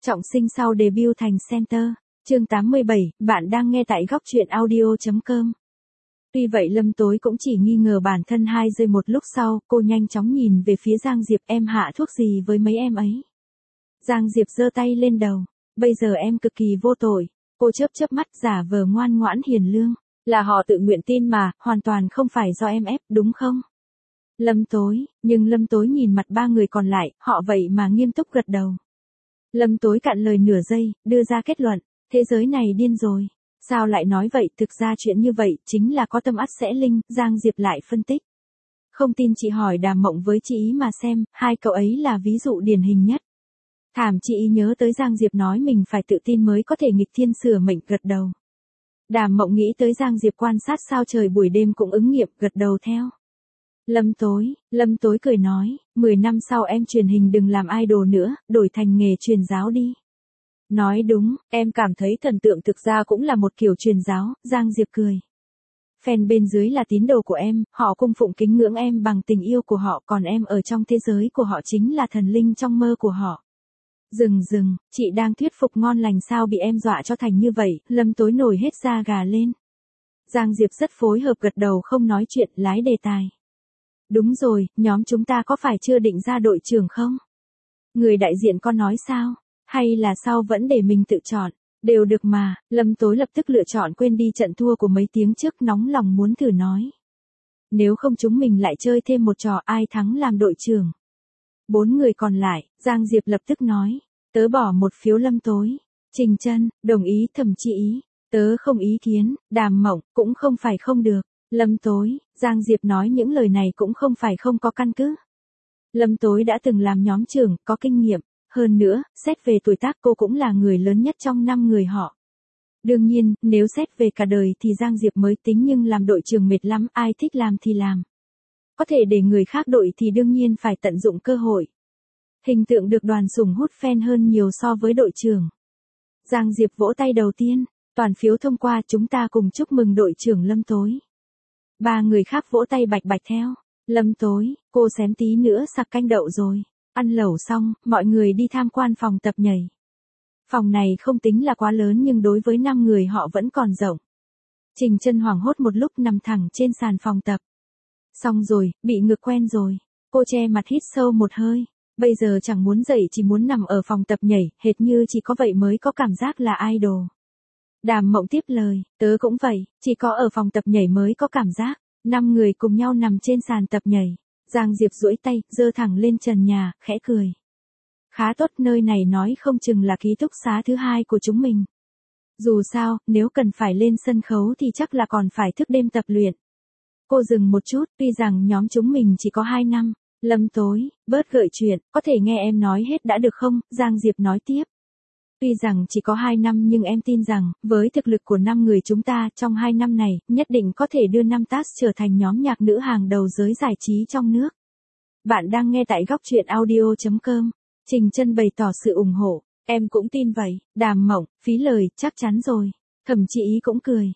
Trọng sinh sau debut thành center. Chương 87, bạn đang nghe tại góc truyện audio.com. Tuy vậy Lâm Tối cũng chỉ nghi ngờ bản thân 2 giây một lúc sau, cô nhanh chóng nhìn về phía Giang Diệp, em hạ thuốc gì với mấy em ấy. Giang Diệp giơ tay lên đầu, bây giờ em cực kỳ vô tội. Cô chớp mắt giả vờ ngoan ngoãn hiền lương, là họ tự nguyện tin mà, hoàn toàn không phải do em ép, đúng không? Nhưng Lâm Tối nhìn mặt 3 người còn lại, họ vậy mà nghiêm túc gật đầu. Lâm Tối cạn lời nửa giây, đưa ra kết luận, thế giới này điên rồi. Sao lại nói vậy, thực ra chuyện như vậy, chính là có tâm ắt sẽ linh, Giang Diệp lại phân tích. Không tin chị hỏi Đàm Mộng với chị ý mà xem, 2 cậu ấy là ví dụ điển hình nhất. Thảm chị ý nhớ tới Giang Diệp nói mình phải tự tin mới có thể nghịch thiên sửa mệnh, gật đầu. Đàm Mộng nghĩ tới Giang Diệp quan sát sao trời buổi đêm cũng ứng nghiệm, gật đầu theo. Lâm Tối cười nói, 10 năm sau em truyền hình đừng làm idol nữa, đổi thành nghề truyền giáo đi. Nói đúng, em cảm thấy thần tượng thực ra cũng là một kiểu truyền giáo, Giang Diệp cười. Fan bên dưới là tín đồ của em, họ cung phụng kính ngưỡng em bằng tình yêu của họ, còn em ở trong thế giới của họ chính là thần linh trong mơ của họ. Dừng, chị đang thuyết phục ngon lành sao bị em dọa cho thành như vậy, Lâm Tối nổi hết da gà lên. Giang Diệp rất phối hợp gật đầu không nói chuyện, lái đề tài. Đúng rồi, nhóm chúng ta có phải chưa định ra đội trưởng không? Người đại diện có nói sao? Hay là sau vẫn để mình tự chọn? Đều được mà, Lâm Tối lập tức lựa chọn quên đi trận thua của mấy tiếng trước, nóng lòng muốn thử nói. Nếu không chúng mình lại chơi thêm một trò ai thắng làm đội trưởng. 4 người còn lại, Giang Diệp lập tức nói. Tớ bỏ một phiếu Lâm Tối. Trình Chân, đồng ý, Thẩm Chi Ý. Tớ không ý kiến, Đàm Mộng, cũng không phải không được. Lâm Tối, Giang Diệp nói những lời này cũng không phải không có căn cứ. Lâm Tối đã từng làm nhóm trưởng, có kinh nghiệm. Hơn nữa, xét về tuổi tác cô cũng là người lớn nhất trong 5 người họ. Đương nhiên, nếu xét về cả đời thì Giang Diệp mới tính, nhưng làm đội trưởng mệt lắm, ai thích làm thì làm. Có thể để người khác đội thì đương nhiên phải tận dụng cơ hội. Hình tượng được đoàn sủng hút fan hơn nhiều so với đội trưởng. Giang Diệp vỗ tay đầu tiên, toàn phiếu thông qua, chúng ta cùng chúc mừng đội trưởng Lâm Tối. 3 người khác vỗ tay bạch theo. Lâm Tối, cô xém tí nữa sặc canh đậu rồi. Ăn lẩu xong, mọi người đi tham quan phòng tập nhảy. Phòng này không tính là quá lớn nhưng đối với 5 người họ vẫn còn rộng. Trình Chân hoảng hốt một lúc nằm thẳng trên sàn phòng tập. Xong rồi, bị ngược quen rồi. Cô che mặt hít sâu một hơi. Bây giờ chẳng muốn dậy, chỉ muốn nằm ở phòng tập nhảy, hệt như chỉ có vậy mới có cảm giác là idol. Đàm Mộng tiếp lời, tớ cũng vậy, chỉ có ở phòng tập nhảy mới có cảm giác. 5 người cùng nhau nằm trên sàn tập nhảy. Giang Diệp duỗi tay, giơ thẳng lên trần nhà, khẽ cười. Khá tốt, nơi này nói không chừng là ký túc xá thứ 2 của chúng mình. Dù sao, nếu cần phải lên sân khấu thì chắc là còn phải thức đêm tập luyện. Cô dừng một chút, tuy rằng nhóm chúng mình chỉ có 2 năm. Lâm Tối, bớt gợi chuyện, có thể nghe em nói hết đã được không? Giang Diệp nói tiếp. Tuy rằng chỉ có 2 năm nhưng em tin rằng, với thực lực của 5 người chúng ta, trong 2 năm này, nhất định có thể đưa Namtas trở thành nhóm nhạc nữ hàng đầu giới giải trí trong nước. Bạn đang nghe tại góc truyện audio.com. Trình Chân bày tỏ sự ủng hộ. Em cũng tin vậy. Đàm Mộng, phí lời, chắc chắn rồi. Thẩm Chi Ý cũng cười.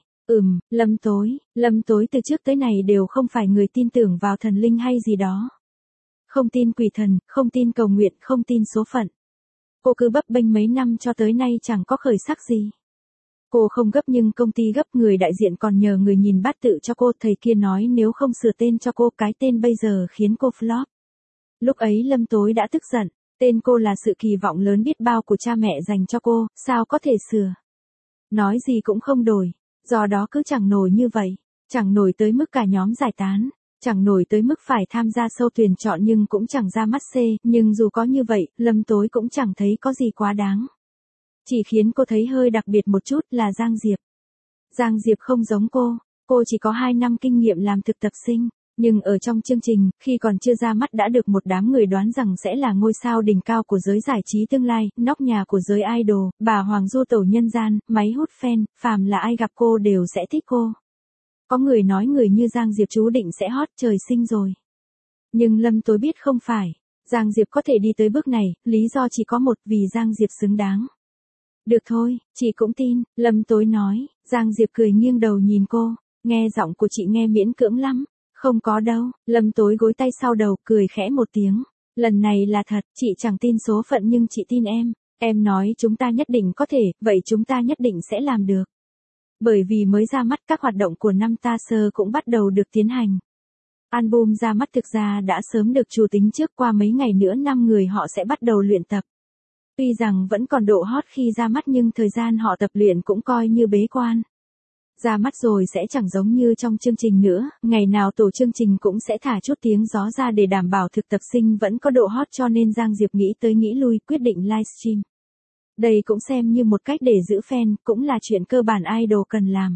Lâm Tối từ trước tới này đều không phải người tin tưởng vào thần linh hay gì đó. Không tin quỷ thần, không tin cầu nguyện, không tin số phận. Cô cứ bấp bênh mấy năm cho tới nay chẳng có khởi sắc gì. Cô không gấp nhưng công ty gấp, người đại diện còn nhờ người nhìn bát tự cho cô, thầy kia nói nếu không sửa tên cho cô, cái tên bây giờ khiến cô flop. Lúc ấy Lâm Tối đã tức giận, tên cô là sự kỳ vọng lớn biết bao của cha mẹ dành cho cô, sao có thể sửa. Nói gì cũng không đổi, do đó cứ chẳng nổi như vậy, chẳng nổi tới mức cả nhóm giải tán. Chẳng nổi tới mức phải tham gia show tuyển chọn nhưng cũng chẳng ra mắt xê, nhưng dù có như vậy, Lâm Tối cũng chẳng thấy có gì quá đáng. Chỉ khiến cô thấy hơi đặc biệt một chút là Giang Diệp. Giang Diệp không giống cô chỉ có 2 năm kinh nghiệm làm thực tập sinh, nhưng ở trong chương trình, khi còn chưa ra mắt đã được một đám người đoán rằng sẽ là ngôi sao đỉnh cao của giới giải trí tương lai, nóc nhà của giới idol, bà Hoàng Du Tẩu nhân gian, máy hút fan, phàm là ai gặp cô đều sẽ thích cô. Có người nói người như Giang Diệp chú định sẽ hot trời sinh rồi. Nhưng Lâm Tối biết không phải. Giang Diệp có thể đi tới bước này, lý do chỉ có một, vì Giang Diệp xứng đáng. Được thôi, chị cũng tin, Lâm Tối nói. Giang Diệp cười nghiêng đầu nhìn cô. Nghe giọng của chị nghe miễn cưỡng lắm. Không có đâu, Lâm Tối gối tay sau đầu, cười khẽ một tiếng. Lần này là thật, chị chẳng tin số phận nhưng chị tin em. Em nói chúng ta nhất định có thể, vậy chúng ta nhất định sẽ làm được. Bởi vì mới ra mắt các hoạt động của năm Taser cũng bắt đầu được tiến hành. Album ra mắt thực ra đã sớm được chủ tính trước, qua mấy ngày nữa 5 người họ sẽ bắt đầu luyện tập. Tuy rằng vẫn còn độ hot khi ra mắt nhưng thời gian họ tập luyện cũng coi như bế quan. Ra mắt rồi sẽ chẳng giống như trong chương trình nữa, ngày nào tổ chương trình cũng sẽ thả chút tiếng gió ra để đảm bảo thực tập sinh vẫn có độ hot, cho nên Giang Diệp nghĩ tới nghĩ lui quyết định livestream. Đây cũng xem như một cách để giữ fan, cũng là chuyện cơ bản idol cần làm.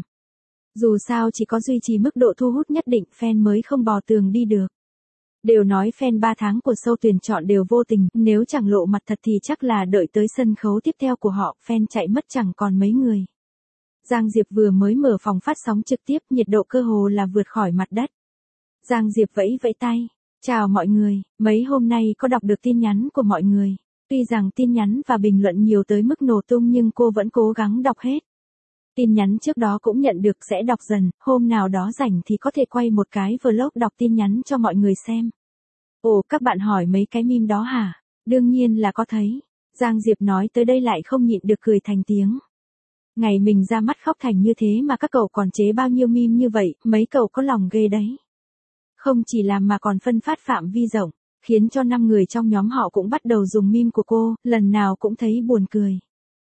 Dù sao chỉ có duy trì mức độ thu hút nhất định fan mới không bò tường đi được. Đều nói fan 3 tháng của show tuyển chọn đều vô tình, nếu chẳng lộ mặt thật thì chắc là đợi tới sân khấu tiếp theo của họ, fan chạy mất chẳng còn mấy người. Giang Diệp vừa mới mở phòng phát sóng trực tiếp, nhiệt độ cơ hồ là vượt khỏi mặt đất. Giang Diệp vẫy vẫy tay. Chào mọi người, mấy hôm nay có đọc được tin nhắn của mọi người. Tuy rằng tin nhắn và bình luận nhiều tới mức nổ tung nhưng cô vẫn cố gắng đọc hết. Tin nhắn trước đó cũng nhận được sẽ đọc dần, hôm nào đó rảnh thì có thể quay một cái vlog đọc tin nhắn cho mọi người xem. Ồ, các bạn hỏi mấy cái meme đó hả? Đương nhiên là có thấy. Giang Diệp nói tới đây lại không nhịn được cười thành tiếng. Ngày mình ra mắt khóc thành như thế mà các cậu còn chế bao nhiêu meme như vậy, mấy cậu có lòng ghê đấy. Không chỉ làm mà còn phân phát phạm vi rộng, khiến cho 5 người trong nhóm họ cũng bắt đầu dùng meme của cô, lần nào cũng thấy buồn cười.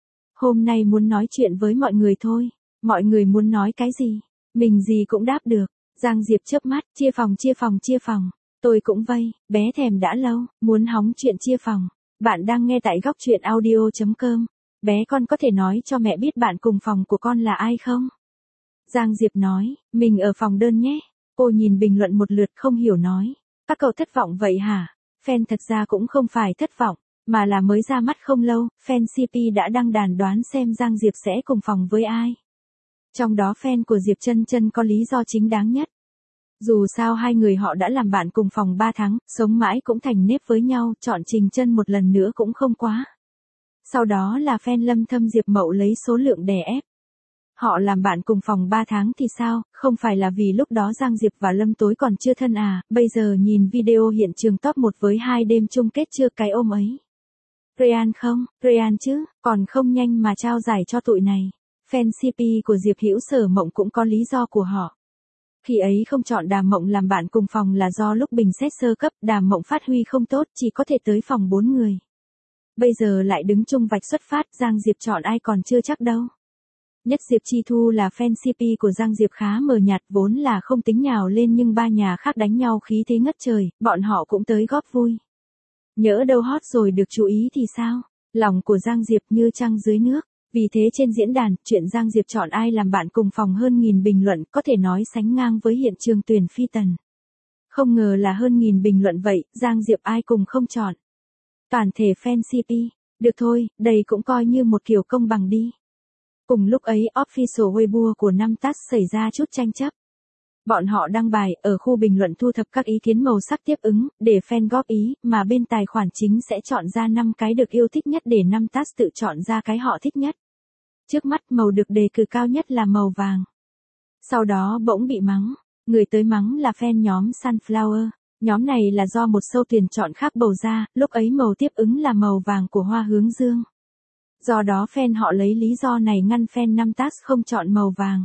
Hôm nay muốn nói chuyện với mọi người thôi, mọi người muốn nói cái gì, mình gì cũng đáp được. Giang Diệp chớp mắt, chia phòng chia phòng chia phòng, tôi cũng vây, bé thèm đã lâu, muốn hóng chuyện chia phòng. Bạn đang nghe tại góc truyện audio.com. Bé con có thể nói cho mẹ biết bạn cùng phòng của con là ai không? Giang Diệp nói, mình ở phòng đơn nhé. Cô nhìn bình luận một lượt không hiểu nói. Các cậu thất vọng vậy hả? Fan thật ra cũng không phải thất vọng, mà là mới ra mắt không lâu, fan CP đã đăng đàn đoán xem Giang Diệp sẽ cùng phòng với ai. Trong đó fan của Diệp Chân Chân có lý do chính đáng nhất. Dù sao hai người họ đã làm bạn cùng phòng 3 tháng, sống mãi cũng thành nếp với nhau, chọn Trình Chân một lần nữa cũng không quá. Sau đó là fan Lâm Thâm Diệp Mậu lấy số lượng đè ép. Họ làm bạn cùng phòng 3 tháng thì sao, không phải là vì lúc đó Giang Diệp và Lâm Tối còn chưa thân à, bây giờ nhìn video hiện trường top 1 với 2 đêm chung kết chưa cái ôm ấy. Ryan không, Ryan chứ, còn không nhanh mà trao giải cho tụi này. Fan CP của Diệp Hữu Sở Mộng cũng có lý do của họ. Khi ấy không chọn Đàm Mộng làm bạn cùng phòng là do lúc bình xét sơ cấp Đàm Mộng phát huy không tốt, chỉ có thể tới phòng 4 người. Bây giờ lại đứng chung vạch xuất phát, Giang Diệp chọn ai còn chưa chắc đâu. Nhất Diệp Chi Thu là fan CP của Giang Diệp khá mờ nhạt, vốn là không tính nhào lên nhưng ba nhà khác đánh nhau khí thế ngất trời, bọn họ cũng tới góp vui. Nhỡ đâu hot rồi được chú ý thì sao? Lòng của Giang Diệp như trăng dưới nước. Vì thế trên diễn đàn, chuyện Giang Diệp chọn ai làm bạn cùng phòng hơn 1000 bình luận, có thể nói sánh ngang với hiện trường tuyển phi tần. Không ngờ là hơn 1000 bình luận vậy, Giang Diệp ai cùng không chọn. Toàn thể fan CP, được thôi, đây cũng coi như một kiểu công bằng đi. Cùng lúc ấy official Weibo của Nam TAS xảy ra chút tranh chấp. Bọn họ đăng bài ở khu bình luận thu thập các ý kiến màu sắc tiếp ứng, để fan góp ý, mà bên tài khoản chính sẽ chọn ra 5 cái được yêu thích nhất để Nam TAS tự chọn ra cái họ thích nhất. Trước mắt màu được đề cử cao nhất là màu vàng. Sau đó bỗng bị mắng, người tới mắng là fan nhóm Sunflower. Nhóm này là do một show tuyển chọn khác bầu ra, lúc ấy màu tiếp ứng là màu vàng của Hoa Hướng Dương. Do đó fan họ lấy lý do này ngăn fan Nam TAS không chọn màu vàng.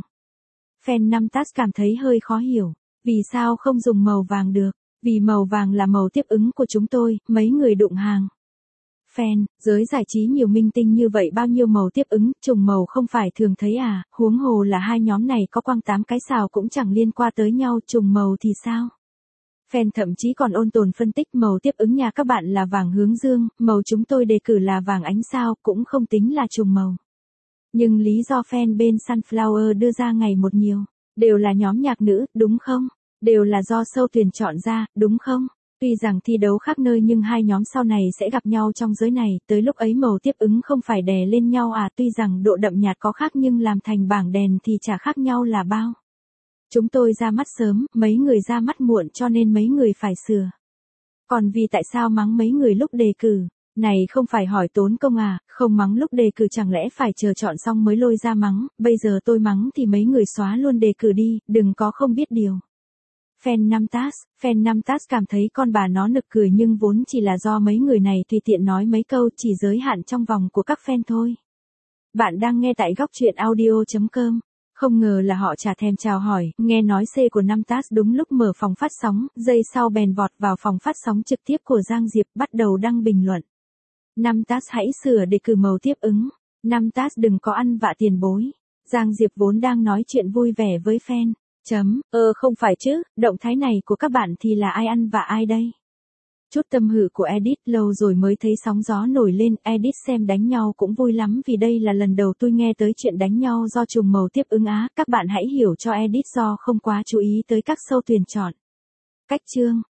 Fan Nam TAS cảm thấy hơi khó hiểu, vì sao không dùng màu vàng được, vì màu vàng là màu tiếp ứng của chúng tôi, mấy người đụng hàng. Fan, giới giải trí nhiều minh tinh như vậy bao nhiêu màu tiếp ứng, trùng màu không phải thường thấy à, huống hồ là hai nhóm này có quăng 8 cái xào cũng chẳng liên quan tới nhau, trùng màu thì sao? Fan thậm chí còn ôn tồn phân tích màu tiếp ứng nhà các bạn là vàng hướng dương, màu chúng tôi đề cử là vàng ánh sao, cũng không tính là trùng màu. Nhưng lý do fan bên Sunflower đưa ra ngày một nhiều, đều là nhóm nhạc nữ, đúng không? Đều là do show tuyển chọn ra, đúng không? Tuy rằng thi đấu khác nơi nhưng hai nhóm sau này sẽ gặp nhau trong giới này, tới lúc ấy màu tiếp ứng không phải đè lên nhau à, tuy rằng độ đậm nhạt có khác nhưng làm thành bảng đèn thì chả khác nhau là bao. Chúng tôi ra mắt sớm, mấy người ra mắt muộn cho nên mấy người phải sửa. Còn vì tại sao mắng mấy người lúc đề cử? Này không phải hỏi tốn công à, không mắng lúc đề cử chẳng lẽ phải chờ chọn xong mới lôi ra mắng, bây giờ tôi mắng thì mấy người xóa luôn đề cử đi, đừng có không biết điều. Fan Namtas cảm thấy con bà nó nực cười nhưng vốn chỉ là do mấy người này tùy tiện nói mấy câu chỉ giới hạn trong vòng của các fan thôi. Bạn đang nghe tại góc truyện audio.com. Không ngờ là họ chả thèm chào hỏi, nghe nói C của Namtas đúng lúc mở phòng phát sóng, giây sau bèn vọt vào phòng phát sóng trực tiếp của Giang Diệp bắt đầu đăng bình luận. Namtas hãy sửa để cử màu tiếp ứng. Namtas đừng có ăn vạ tiền bối. Giang Diệp vốn đang nói chuyện vui vẻ với fan. Không phải chứ, động thái này của các bạn thì là ai ăn vạ ai đây? Chút tâm hự của Edit lâu rồi mới thấy sóng gió nổi lên, Edit xem đánh nhau cũng vui lắm vì đây là lần đầu tôi nghe tới chuyện đánh nhau do trùng màu tiếp ứng á, các bạn hãy hiểu cho Edit do không quá chú ý tới các show tuyển chọn. Cách chương,